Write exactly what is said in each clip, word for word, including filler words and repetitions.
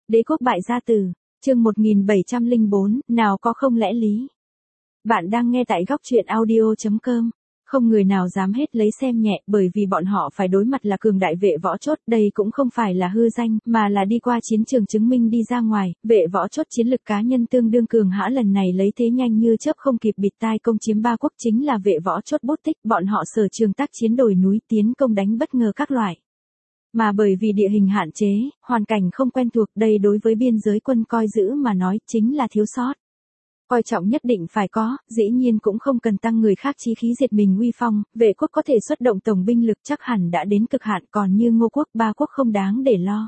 Đế quốc bại gia tử, chương một nghìn bảy trăm lẻ bốn, nào có không lẽ lý. Bạn đang nghe tại góc truyện audio chấm com. Không người nào dám hết lấy xem nhẹ, bởi vì bọn họ phải đối mặt là cường đại vệ võ chốt, đây cũng không phải là hư danh, mà là đi qua chiến trường chứng minh đi ra ngoài, vệ võ chốt chiến lực cá nhân tương đương cường hãn lần này lấy thế nhanh như chớp không kịp bịt tai công chiếm ba quốc chính là vệ võ chốt bút tích, bọn họ sở trường tác chiến đồi núi tiến công đánh bất ngờ các loại. Mà bởi vì địa hình hạn chế, hoàn cảnh không quen thuộc, đây đối với biên giới quân coi giữ mà nói chính là thiếu sót. Coi trọng nhất định phải có, dĩ nhiên cũng không cần tăng người khác chí khí diệt mình uy phong, vệ quốc có thể xuất động tổng binh lực chắc hẳn đã đến cực hạn, còn như Ngô quốc ba quốc không đáng để lo.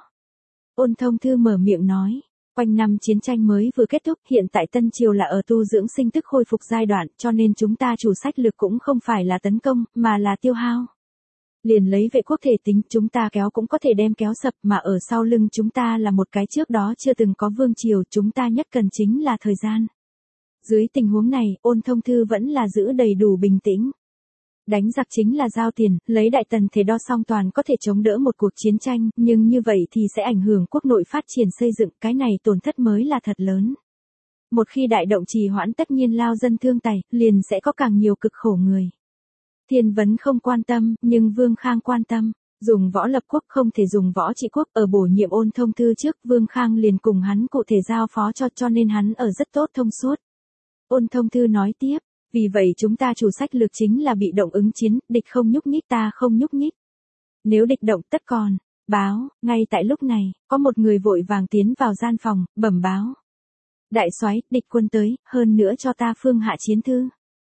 Ôn Thông Thư mở miệng nói, quanh năm chiến tranh mới vừa kết thúc, hiện tại Tân Triều là ở tu dưỡng sinh tức khôi phục giai đoạn, cho nên chúng ta chủ sách lực cũng không phải là tấn công, mà là tiêu hao. Liền lấy vệ quốc thể tính, chúng ta kéo cũng có thể đem kéo sập, mà ở sau lưng chúng ta là một cái trước đó chưa từng có vương triều, chúng ta nhất cần chính là thời gian. Dưới tình huống này, Ôn Thông Thư vẫn là giữ đầy đủ bình tĩnh. Đánh giặc chính là giao tiền, lấy đại tần thế đo song toàn có thể chống đỡ một cuộc chiến tranh, nhưng như vậy thì sẽ ảnh hưởng quốc nội phát triển xây dựng, cái này tổn thất mới là thật lớn. Một khi đại động trì hoãn tất nhiên lao dân thương tài, liền sẽ có càng nhiều cực khổ người. Thiên Vấn không quan tâm, nhưng Vương Khang quan tâm. Dùng võ lập quốc không thể dùng võ trị quốc, ở bổ nhiệm Ôn Thông Thư trước, Vương Khang liền cùng hắn cụ thể giao phó cho, cho nên hắn ở rất tốt thông suốt. Ôn Thông Thư nói tiếp, vì vậy chúng ta chủ sách lược chính là bị động ứng chiến, địch không nhúc nhích ta không nhúc nhích. Nếu địch động tất còn, báo, ngay tại lúc này, có một người vội vàng tiến vào gian phòng, bẩm báo. Đại soái, địch quân tới, hơn nữa cho ta phương hạ chiến thư.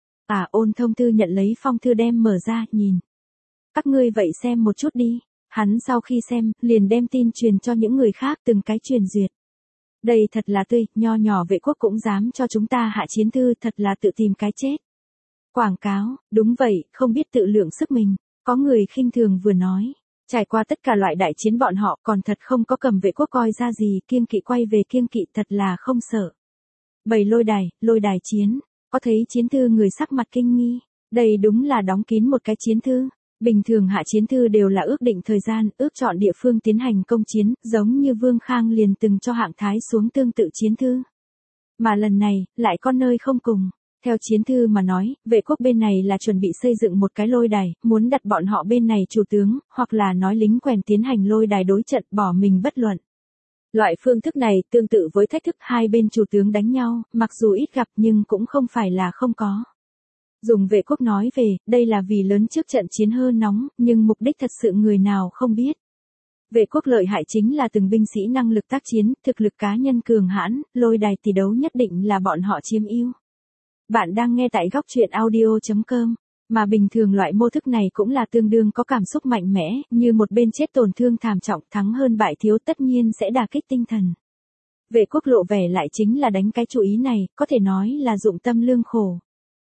À, Ôn Thông Thư nhận lấy phong thư đem mở ra, nhìn. Các ngươi vậy xem một chút đi. Hắn sau khi xem, liền đem tin truyền cho những người khác từng cái truyền duyệt. Đây thật là tươi, nho nhỏ vệ quốc cũng dám cho chúng ta hạ chiến thư, thật là tự tìm cái chết. Quảng cáo, đúng vậy, không biết tự lượng sức mình. Có người khinh thường vừa nói. Trải qua tất cả loại đại chiến bọn họ còn thật không có cầm vệ quốc coi ra gì, kiêng kỵ quay về kiêng kỵ thật là không sợ. Bày lôi đài, lôi đài chiến. Có thấy chiến thư người sắc mặt kinh nghi, đây đúng là đóng kín một cái chiến thư. Bình thường hạ chiến thư đều là ước định thời gian, ước chọn địa phương tiến hành công chiến, giống như Vương Khang liền từng cho hạng thái xuống tương tự chiến thư. Mà lần này, lại có nơi không cùng. Theo chiến thư mà nói, vệ quốc bên này là chuẩn bị xây dựng một cái lôi đài, muốn đặt bọn họ bên này chủ tướng, hoặc là nói lính quèn tiến hành lôi đài đối trận, bỏ mình bất luận. Loại phương thức này tương tự với thách thức hai bên chủ tướng đánh nhau, mặc dù ít gặp nhưng cũng không phải là không có. Dùng vệ quốc nói về, đây là vì lớn trước trận chiến hơn nóng, nhưng mục đích thật sự người nào không biết. Vệ quốc lợi hại chính là từng binh sĩ năng lực tác chiến, thực lực cá nhân cường hãn, lôi đài tỷ đấu nhất định là bọn họ chiếm ưu. Bạn đang nghe tại góc truyện audio chấm com. Mà bình thường loại mô thức này cũng là tương đương có cảm xúc mạnh mẽ, như một bên chết tổn thương thảm trọng thắng hơn bại thiếu tất nhiên sẽ đả kích tinh thần. Vệ quốc lộ vẻ lại chính là đánh cái chủ ý này, có thể nói là dụng tâm lương khổ.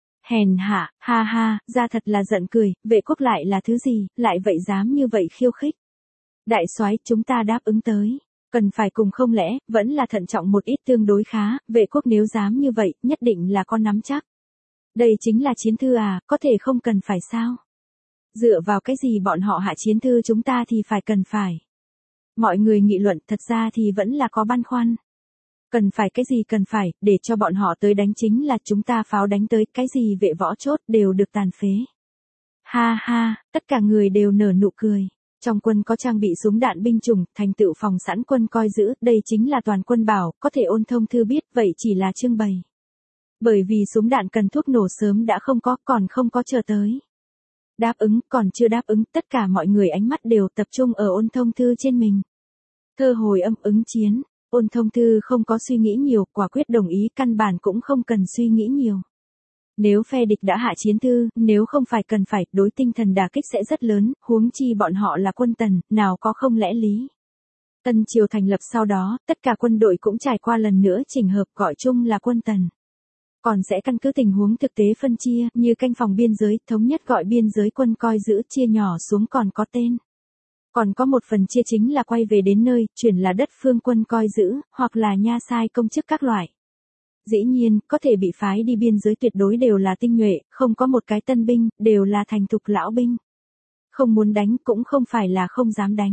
Hèn hạ, ha ha, ra thật là giận cười, vệ quốc lại là thứ gì, lại vậy dám như vậy khiêu khích. Đại soái, chúng ta đáp ứng tới. Cần phải cùng không lẽ, vẫn là thận trọng một ít tương đối khá, vệ quốc nếu dám như vậy, nhất định là con nắm chắc. Đây chính là chiến thư à, có thể không cần phải sao? Dựa vào cái gì bọn họ hạ chiến thư chúng ta thì phải cần phải. Mọi người nghị luận thật ra thì vẫn là có băn khoăn. Cần phải cái gì cần phải, để cho bọn họ tới đánh chính là chúng ta pháo đánh tới, cái gì vệ võ chốt đều được tàn phế. Ha ha, tất cả người đều nở nụ cười. Trong quân có trang bị súng đạn binh chủng, thành tựu phòng sẵn quân coi giữ, đây chính là toàn quân bảo, có thể Ôn Thông Thư biết, vậy chỉ là trưng bày. Bởi vì súng đạn cần thuốc nổ sớm đã không có, còn không có chờ tới. Đáp ứng, còn chưa đáp ứng, tất cả mọi người ánh mắt đều tập trung ở Ôn Thông Thư trên mình. Thơ hồi âm ứng chiến, Ôn Thông Thư không có suy nghĩ nhiều, quả quyết đồng ý, căn bản cũng không cần suy nghĩ nhiều. Nếu phe địch đã hạ chiến thư, nếu không phải cần phải, đối tinh thần đả kích sẽ rất lớn, huống chi bọn họ là quân Tần, nào có không lẽ lý. Tân Triều thành lập sau đó, tất cả quân đội cũng trải qua lần nữa chỉnh hợp gọi chung là quân Tần. Còn sẽ căn cứ tình huống thực tế phân chia, như canh phòng biên giới, thống nhất gọi biên giới quân coi giữ, chia nhỏ xuống còn có tên. Còn có một phần chia chính là quay về đến nơi, chuyển là đất phương quân coi giữ, hoặc là nha sai công chức các loại. Dĩ nhiên, có thể bị phái đi biên giới tuyệt đối đều là tinh nhuệ, không có một cái tân binh, đều là thành thục lão binh. Không muốn đánh cũng không phải là không dám đánh.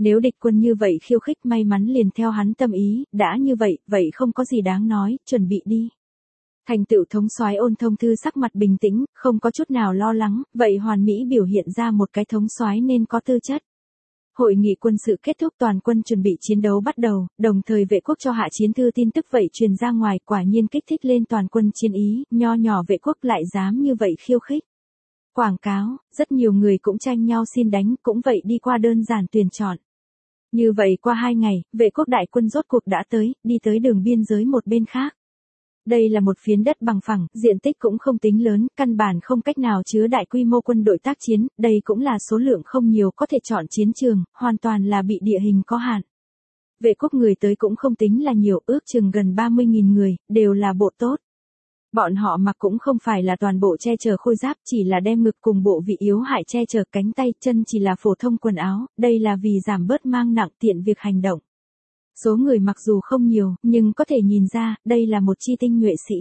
Nếu địch quân như vậy khiêu khích may mắn liền theo hắn tâm ý, đã như vậy, vậy không có gì đáng nói, chuẩn bị đi. Thành tựu thống soái Ôn Thông Thư sắc mặt bình tĩnh, không có chút nào lo lắng, vậy hoàn mỹ biểu hiện ra một cái thống soái nên có tư chất. Hội nghị quân sự kết thúc, toàn quân chuẩn bị chiến đấu bắt đầu, đồng thời vệ quốc cho hạ chiến thư tin tức vậy truyền ra ngoài, quả nhiên kích thích lên toàn quân chiến ý, nho nhỏ vệ quốc lại dám như vậy khiêu khích. Quảng cáo, rất nhiều người cũng tranh nhau xin đánh, cũng vậy đi qua đơn giản tuyển chọn. Như vậy qua hai ngày, vệ quốc đại quân rốt cuộc đã tới, đi tới đường biên giới một bên khác. Đây là một phiến đất bằng phẳng, diện tích cũng không tính lớn, căn bản không cách nào chứa đại quy mô quân đội tác chiến, đây cũng là số lượng không nhiều có thể chọn chiến trường, hoàn toàn là bị địa hình có hạn. Vệ quốc người tới cũng không tính là nhiều, ước chừng gần ba mươi nghìn người, đều là bộ tốt. Bọn họ mặc cũng không phải là toàn bộ che chở khôi giáp, chỉ là đem ngực cùng bộ vị yếu hại che chở cánh tay, chân chỉ là phổ thông quần áo, đây là vì giảm bớt mang nặng tiện việc hành động. Số người mặc dù không nhiều, nhưng có thể nhìn ra, đây là một chi tinh nhuệ sĩ.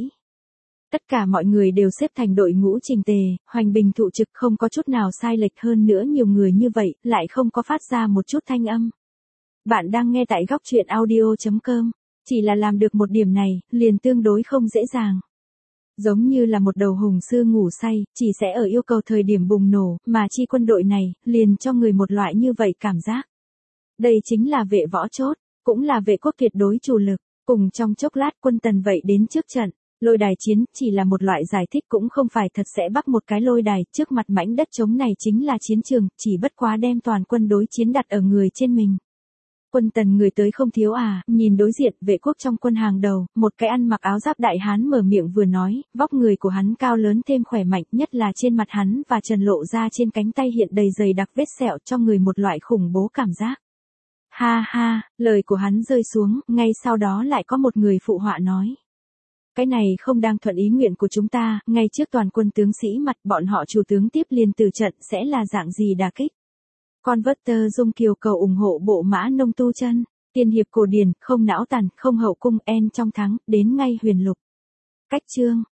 Tất cả mọi người đều xếp thành đội ngũ chỉnh tề, hoành bình thụ trực, không có chút nào sai lệch, hơn nữa nhiều người như vậy, lại không có phát ra một chút thanh âm. Bạn đang nghe tại góc truyện audio chấm com, chỉ là làm được một điểm này, liền tương đối không dễ dàng. Giống như là một đầu hùng sư ngủ say, chỉ sẽ ở yêu cầu thời điểm bùng nổ, mà chi quân đội này, liền cho người một loại như vậy cảm giác. Đây chính là vệ võ chốt, cũng là vệ quốc tuyệt đối chủ lực, cùng trong chốc lát quân Tần vậy đến trước trận. Lôi đài chiến chỉ là một loại giải thích, cũng không phải thật sẽ bắt một cái lôi đài, trước mặt mảnh đất trống này chính là chiến trường, chỉ bất quá đem toàn quân đối chiến đặt ở người trên mình. Quân Tần người tới không thiếu à, nhìn đối diện, vệ quốc trong quân hàng đầu, một cái ăn mặc áo giáp đại hán mở miệng vừa nói, vóc người của hắn cao lớn thêm khỏe mạnh, nhất là trên mặt hắn và trần lộ ra trên cánh tay hiện đầy dày đặc vết sẹo, cho người một loại khủng bố cảm giác. Ha ha, lời của hắn rơi xuống, ngay sau đó lại có một người phụ họa nói. Cái này không đang thuận ý nguyện của chúng ta, ngay trước toàn quân tướng sĩ mặt, bọn họ chủ tướng tiếp liền từ trận sẽ là dạng gì đả kích. Converter Dung Kiều cầu ủng hộ bộ mã nông tu chân, tiên hiệp cổ điển, không não tàn, không hậu cung, en trong thắng, đến ngay huyền lục. Cách chương